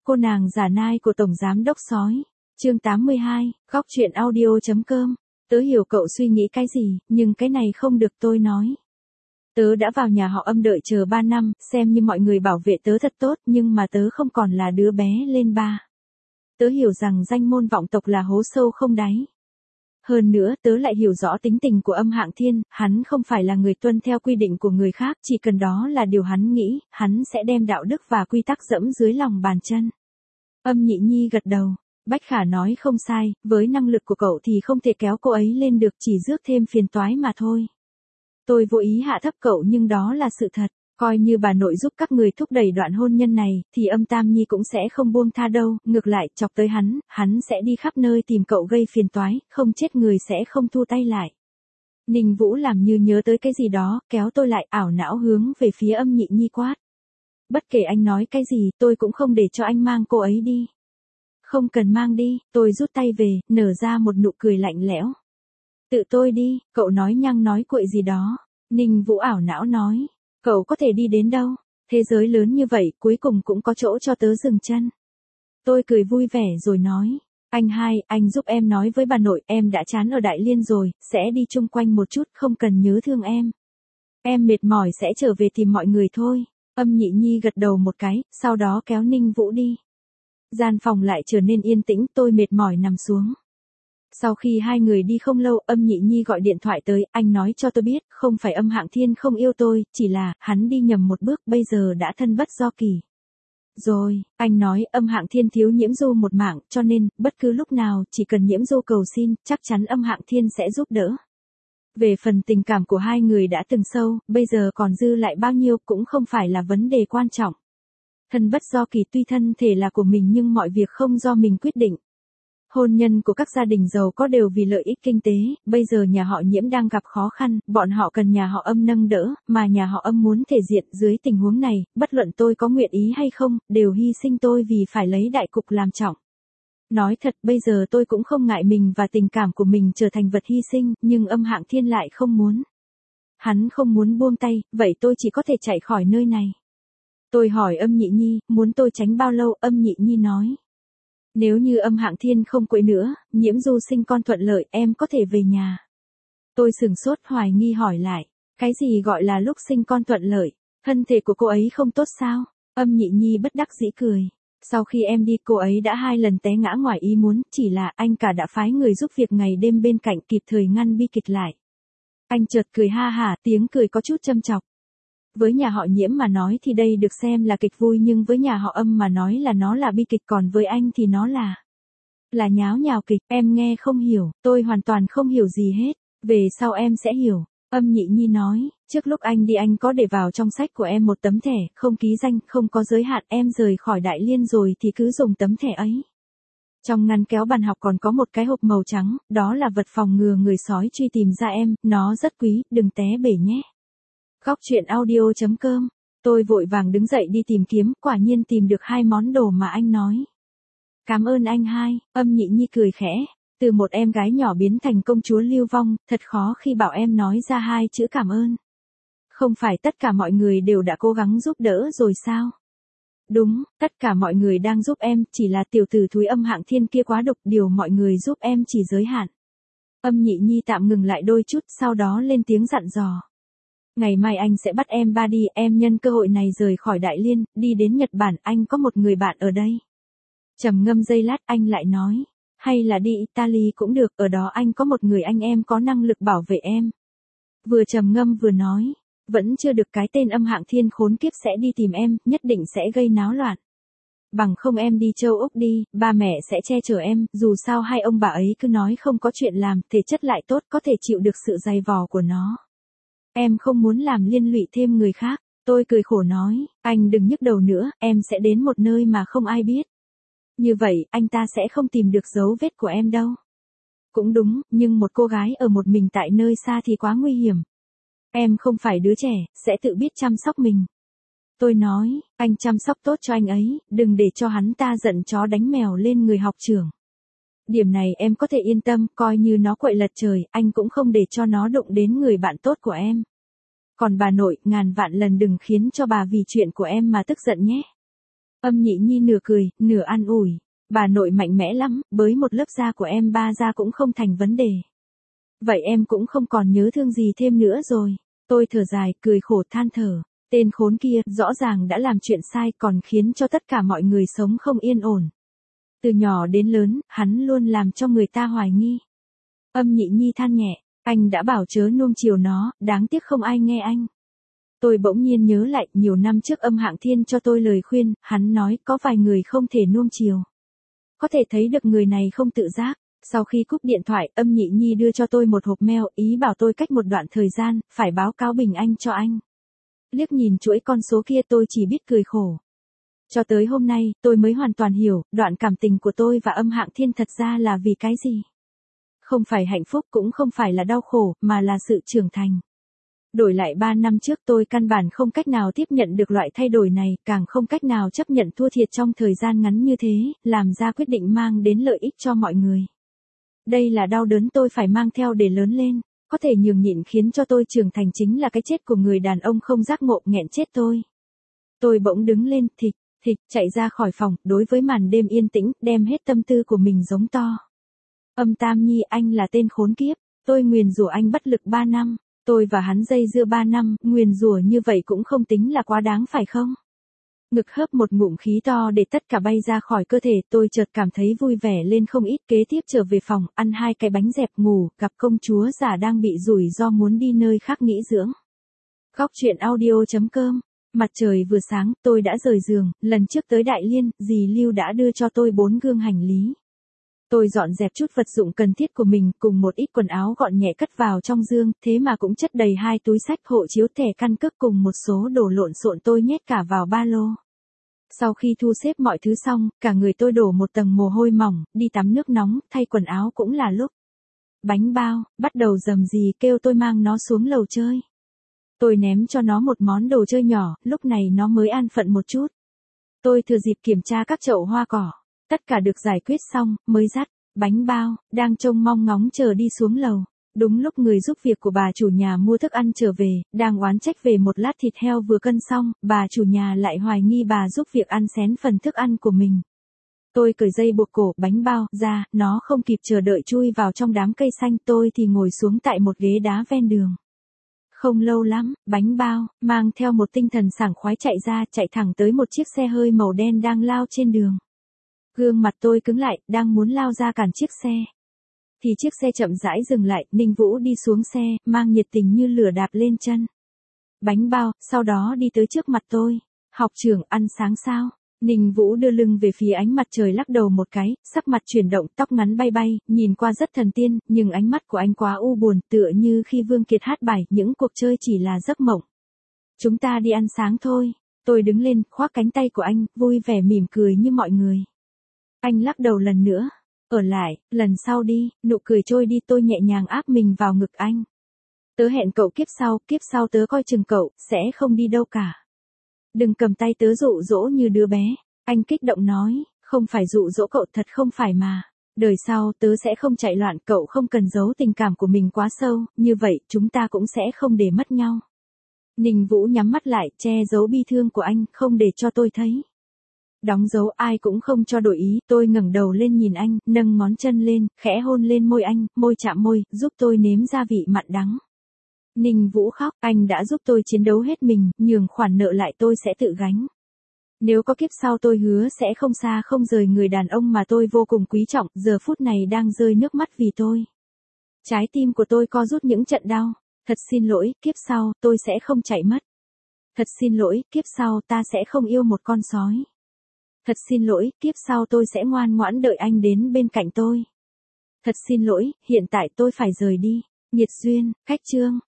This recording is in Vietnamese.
Cô nàng giả nai của Tổng Giám Đốc Sói. Chương 82, góc chuyện audio.com. Tớ hiểu cậu suy nghĩ cái gì, nhưng cái này không được tôi nói. Tớ đã vào nhà họ Âm đợi chờ 3 năm, xem như mọi người bảo vệ tớ thật tốt, nhưng mà tớ không còn là đứa bé lên ba. Tớ hiểu rằng danh môn vọng tộc là hố sâu không đáy. Hơn nữa, tớ lại hiểu rõ tính tình của Âm Hạng Thiên, hắn không phải là người tuân theo quy định của người khác, chỉ cần đó là điều hắn nghĩ, hắn sẽ đem đạo đức và quy tắc dẫm dưới lòng bàn chân. Âm Nhị Nhi gật đầu. Bách Khả nói không sai, với năng lực của cậu thì không thể kéo cô ấy lên được, chỉ rước thêm phiền toái mà thôi. Tôi vô ý hạ thấp cậu nhưng đó là sự thật. Coi như bà nội giúp các người thúc đẩy đoạn hôn nhân này, thì Âm Tam Nhi cũng sẽ không buông tha đâu, ngược lại, chọc tới hắn sẽ đi khắp nơi tìm cậu gây phiền toái, không chết người sẽ không thu tay lại. Ninh Vũ làm như nhớ tới cái gì đó, kéo tôi lại, ảo não hướng về phía Âm Nhị Nhi quát. Bất kể anh nói cái gì, tôi cũng không để cho anh mang cô ấy đi. Không cần mang đi, tôi rút tay về, nở ra một nụ cười lạnh lẽo. Tự tôi đi, cậu nói nhăng nói cuội gì đó. Ninh Vũ ảo não nói. Cậu có thể đi đến đâu? Thế giới lớn như vậy, cuối cùng cũng có chỗ cho tớ dừng chân. Tôi cười vui vẻ rồi nói. Anh hai, anh giúp em nói với bà nội, em đã chán ở Đại Liên rồi, sẽ đi chung quanh một chút, không cần nhớ thương em. Em mệt mỏi sẽ trở về tìm mọi người thôi. Âm Nhị Nhi gật đầu một cái, sau đó kéo Ninh Vũ đi. Gian phòng lại trở nên yên tĩnh, tôi mệt mỏi nằm xuống. Sau khi hai người đi không lâu, Âm Nhị Nhi gọi điện thoại tới, anh nói cho tôi biết, không phải Âm Hạng Thiên không yêu tôi, chỉ là, hắn đi nhầm một bước, bây giờ đã thân bất do kỳ. Rồi, anh nói, Âm Hạng Thiên thiếu Nhiễm Du một mạng, cho nên, bất cứ lúc nào, chỉ cần Nhiễm Du cầu xin, chắc chắn Âm Hạng Thiên sẽ giúp đỡ. Về phần tình cảm của hai người đã từng sâu, bây giờ còn dư lại bao nhiêu cũng không phải là vấn đề quan trọng. Thân bất do kỳ, tuy thân thể là của mình nhưng mọi việc không do mình quyết định. Hôn nhân của các gia đình giàu có đều vì lợi ích kinh tế, bây giờ nhà họ Nhiễm đang gặp khó khăn, bọn họ cần nhà họ Âm nâng đỡ, mà nhà họ Âm muốn thể diện, dưới tình huống này, bất luận tôi có nguyện ý hay không, đều hy sinh tôi vì phải lấy đại cục làm trọng. Nói thật, bây giờ tôi cũng không ngại mình và tình cảm của mình trở thành vật hy sinh, nhưng Âm Hạng Thiên lại không muốn. Hắn không muốn buông tay, vậy tôi chỉ có thể chạy khỏi nơi này. Tôi hỏi Âm Nhị Nhi, muốn tôi tránh bao lâu? Âm Nhị Nhi nói. Nếu như Âm Hạng Thiên không quậy nữa, Nhiễm Du sinh con thuận lợi, em có thể về nhà. Tôi sửng sốt hoài nghi hỏi lại, cái gì gọi là lúc sinh con thuận lợi, thân thể của cô ấy không tốt sao? Âm Nhị Nhi bất đắc dĩ cười. Sau khi em đi cô ấy đã 2 lần té ngã ngoài ý muốn, chỉ là anh cả đã phái người giúp việc ngày đêm bên cạnh kịp thời ngăn bi kịch lại. Anh chợt cười ha hả, tiếng cười có chút châm chọc. Với nhà họ Nhiễm mà nói thì đây được xem là kịch vui, nhưng với nhà họ Âm mà nói là nó là bi kịch, còn với anh thì nó là nháo nhào kịch. Em nghe không hiểu, tôi hoàn toàn không hiểu gì hết, về sau em sẽ hiểu. Âm Nhị Nhi nói, trước lúc anh đi anh có để vào trong sách của em một tấm thẻ, không ký danh, không có giới hạn, em rời khỏi Đại Liên rồi thì cứ dùng tấm thẻ ấy. Trong ngăn kéo bàn học còn có một cái hộp màu trắng, đó là vật phòng ngừa người sói truy tìm ra em, nó rất quý, đừng té bể nhé. Góc chuyện audio.com. Tôi vội vàng đứng dậy đi tìm kiếm, quả nhiên tìm được 2 món đồ mà anh nói. Cảm ơn anh hai. Âm Nhị Nhi cười khẽ. Từ một em gái nhỏ biến thành công chúa lưu vong, thật khó khi bảo em nói ra 2 chữ cảm ơn. Không phải tất cả mọi người đều đã cố gắng giúp đỡ rồi sao? Đúng, tất cả mọi người đang giúp em, chỉ là tiểu tử thúi Âm Hạng Thiên kia quá độc, điều mọi người giúp em chỉ giới hạn. Âm Nhị Nhi tạm ngừng lại đôi chút, sau đó lên tiếng dặn dò. Ngày mai anh sẽ bắt em ba đi, em nhân cơ hội này rời khỏi Đại Liên, đi đến Nhật Bản, anh có một người bạn ở đây. Trầm ngâm giây lát, anh lại nói, hay là đi Italy cũng được, ở đó anh có một người anh em có năng lực bảo vệ em. Vừa trầm ngâm vừa nói, vẫn chưa được, cái tên Âm Hạng Thiên khốn kiếp sẽ đi tìm em, nhất định sẽ gây náo loạn. Bằng không em đi châu Úc đi, ba mẹ sẽ che chở em, dù sao hai ông bà ấy cứ nói không có chuyện làm, thể chất lại tốt, có thể chịu được sự dày vò của nó. Em không muốn làm liên lụy thêm người khác. Tôi cười khổ nói, anh đừng nhức đầu nữa, em sẽ đến một nơi mà không ai biết. Như vậy, anh ta sẽ không tìm được dấu vết của em đâu. Cũng đúng, nhưng một cô gái ở một mình tại nơi xa thì quá nguy hiểm. Em không phải đứa trẻ, sẽ tự biết chăm sóc mình. Tôi nói, anh chăm sóc tốt cho anh ấy, đừng để cho hắn ta giận chó đánh mèo lên người học trưởng. Điểm này em có thể yên tâm, coi như nó quậy lật trời, anh cũng không để cho nó đụng đến người bạn tốt của em. Còn bà nội, ngàn vạn lần đừng khiến cho bà vì chuyện của em mà tức giận nhé. Âm Nhị Nhi nửa cười, nửa an ủi. Bà nội mạnh mẽ lắm, bới một lớp da của em ba ra cũng không thành vấn đề. Vậy em cũng không còn nhớ thương gì thêm nữa rồi. Tôi thở dài, cười khổ than thở. Tên khốn kia, rõ ràng đã làm chuyện sai còn khiến cho tất cả mọi người sống không yên ổn. Từ nhỏ đến lớn, hắn luôn làm cho người ta hoài nghi. Âm Nhị Nhi than nhẹ, anh đã bảo chớ nuông chiều nó, đáng tiếc không ai nghe anh. Tôi bỗng nhiên nhớ lại, nhiều năm trước Âm Hạng Thiên cho tôi lời khuyên, hắn nói có vài người không thể nuông chiều. Có thể thấy được người này không tự giác. Sau khi cúp điện thoại, Âm Nhị Nhi đưa cho tôi một hộp mail, ý bảo tôi cách một đoạn thời gian, phải báo cáo bình anh cho anh. Liếc nhìn chuỗi con số kia tôi chỉ biết cười khổ. Cho tới hôm nay, tôi mới hoàn toàn hiểu, đoạn cảm tình của tôi và Âm Hạng Thiên thật ra là vì cái gì. Không phải hạnh phúc cũng không phải là đau khổ, mà là sự trưởng thành. Đổi lại 3 năm trước tôi căn bản không cách nào tiếp nhận được loại thay đổi này, càng không cách nào chấp nhận thua thiệt trong thời gian ngắn như thế, làm ra quyết định mang đến lợi ích cho mọi người. Đây là đau đớn tôi phải mang theo để lớn lên, có thể nhường nhịn khiến cho tôi trưởng thành chính là cái chết của người đàn ông không giác ngộ nghẹn chết tôi. Tôi bỗng đứng lên, thịch, chạy ra khỏi phòng, đối với màn đêm yên tĩnh, đem hết tâm tư của mình giống to. Âm Tam Nhi, anh là tên khốn kiếp, tôi nguyền rủa anh bất lực 3 năm, tôi và hắn dây dưa 3 năm, nguyền rủa như vậy cũng không tính là quá đáng phải không? Ngực hớp một ngụm khí to để tất cả bay ra khỏi cơ thể, tôi chợt cảm thấy vui vẻ lên không ít. Kế tiếp trở về phòng, ăn 2 cái bánh dẹp ngủ, gặp công chúa già đang bị rủi do muốn đi nơi khác nghỉ dưỡng. Góc truyện audio.com. Mặt trời vừa sáng, tôi đã rời giường, lần trước tới Đại Liên, dì Lưu đã đưa cho tôi 4 gương hành lý. Tôi dọn dẹp chút vật dụng cần thiết của mình, cùng một ít quần áo gọn nhẹ cất vào trong giường, thế mà cũng chất đầy 2 túi sách, hộ chiếu, thẻ căn cước cùng một số đồ lộn xộn tôi nhét cả vào ba lô. Sau khi thu xếp mọi thứ xong, cả người tôi đổ một tầng mồ hôi mỏng, đi tắm nước nóng, thay quần áo cũng là lúc. Bánh bao, bắt đầu rầm rì kêu tôi mang nó xuống lầu chơi. Tôi ném cho nó một món đồ chơi nhỏ, lúc này nó mới an phận một chút. Tôi thừa dịp kiểm tra các chậu hoa cỏ. Tất cả được giải quyết xong, mới dắt bánh bao, đang trông mong ngóng chờ đi xuống lầu. Đúng lúc người giúp việc của bà chủ nhà mua thức ăn trở về, đang oán trách về một lát thịt heo vừa cân xong, bà chủ nhà lại hoài nghi bà giúp việc ăn xén phần thức ăn của mình. Tôi cởi dây buộc cổ bánh bao ra, nó không kịp chờ đợi chui vào trong đám cây xanh, tôi thì ngồi xuống tại một ghế đá ven đường. Không lâu lắm, bánh bao, mang theo một tinh thần sảng khoái chạy ra, chạy thẳng tới một chiếc xe hơi màu đen đang lao trên đường. Gương mặt tôi cứng lại, đang muốn lao ra cản chiếc xe. Thì chiếc xe chậm rãi dừng lại, Ninh Vũ đi xuống xe, mang nhiệt tình như lửa đạp lên chân. Bánh bao, sau đó đi tới trước mặt tôi. Học trưởng, ăn sáng sao? Ninh Vũ đưa lưng về phía ánh mặt trời lắc đầu một cái, sắc mặt chuyển động, tóc ngắn bay bay, nhìn qua rất thần tiên, nhưng ánh mắt của anh quá u buồn, tựa như khi Vương Kiệt hát bài, những cuộc chơi chỉ là giấc mộng. Chúng ta đi ăn sáng thôi. Tôi đứng lên, khoác cánh tay của anh, vui vẻ mỉm cười như mọi người. Anh lắc đầu lần nữa. Ở lại, lần sau đi, nụ cười trôi đi, tôi nhẹ nhàng áp mình vào ngực anh. Tớ hẹn cậu kiếp sau tớ coi chừng cậu, sẽ không đi đâu cả. Đừng cầm tay tớ dụ dỗ như đứa bé. Anh kích động nói, không phải dụ dỗ cậu, thật không phải mà. Đời sau tớ sẽ không chạy loạn, cậu không cần giấu tình cảm của mình quá sâu, như vậy chúng ta cũng sẽ không để mất nhau. Ninh Vũ nhắm mắt lại, che giấu bi thương của anh, không để cho tôi thấy. Đóng dấu ai cũng không cho đổi ý, tôi ngẩng đầu lên nhìn anh, nâng ngón chân lên, khẽ hôn lên môi anh, môi chạm môi, giúp tôi nếm gia vị mặn đắng. Ninh Vũ khóc, anh đã giúp tôi chiến đấu hết mình, nhường khoản nợ lại tôi sẽ tự gánh. Nếu có kiếp sau tôi hứa sẽ không xa không rời người đàn ông mà tôi vô cùng quý trọng, giờ phút này đang rơi nước mắt vì tôi. Trái tim của tôi co rút những trận đau. Thật xin lỗi, kiếp sau, tôi sẽ không chạy mất. Thật xin lỗi, kiếp sau ta sẽ không yêu một con sói. Thật xin lỗi, kiếp sau tôi sẽ ngoan ngoãn đợi anh đến bên cạnh tôi. Thật xin lỗi, hiện tại tôi phải rời đi. Nhiệt duyên, khách chương.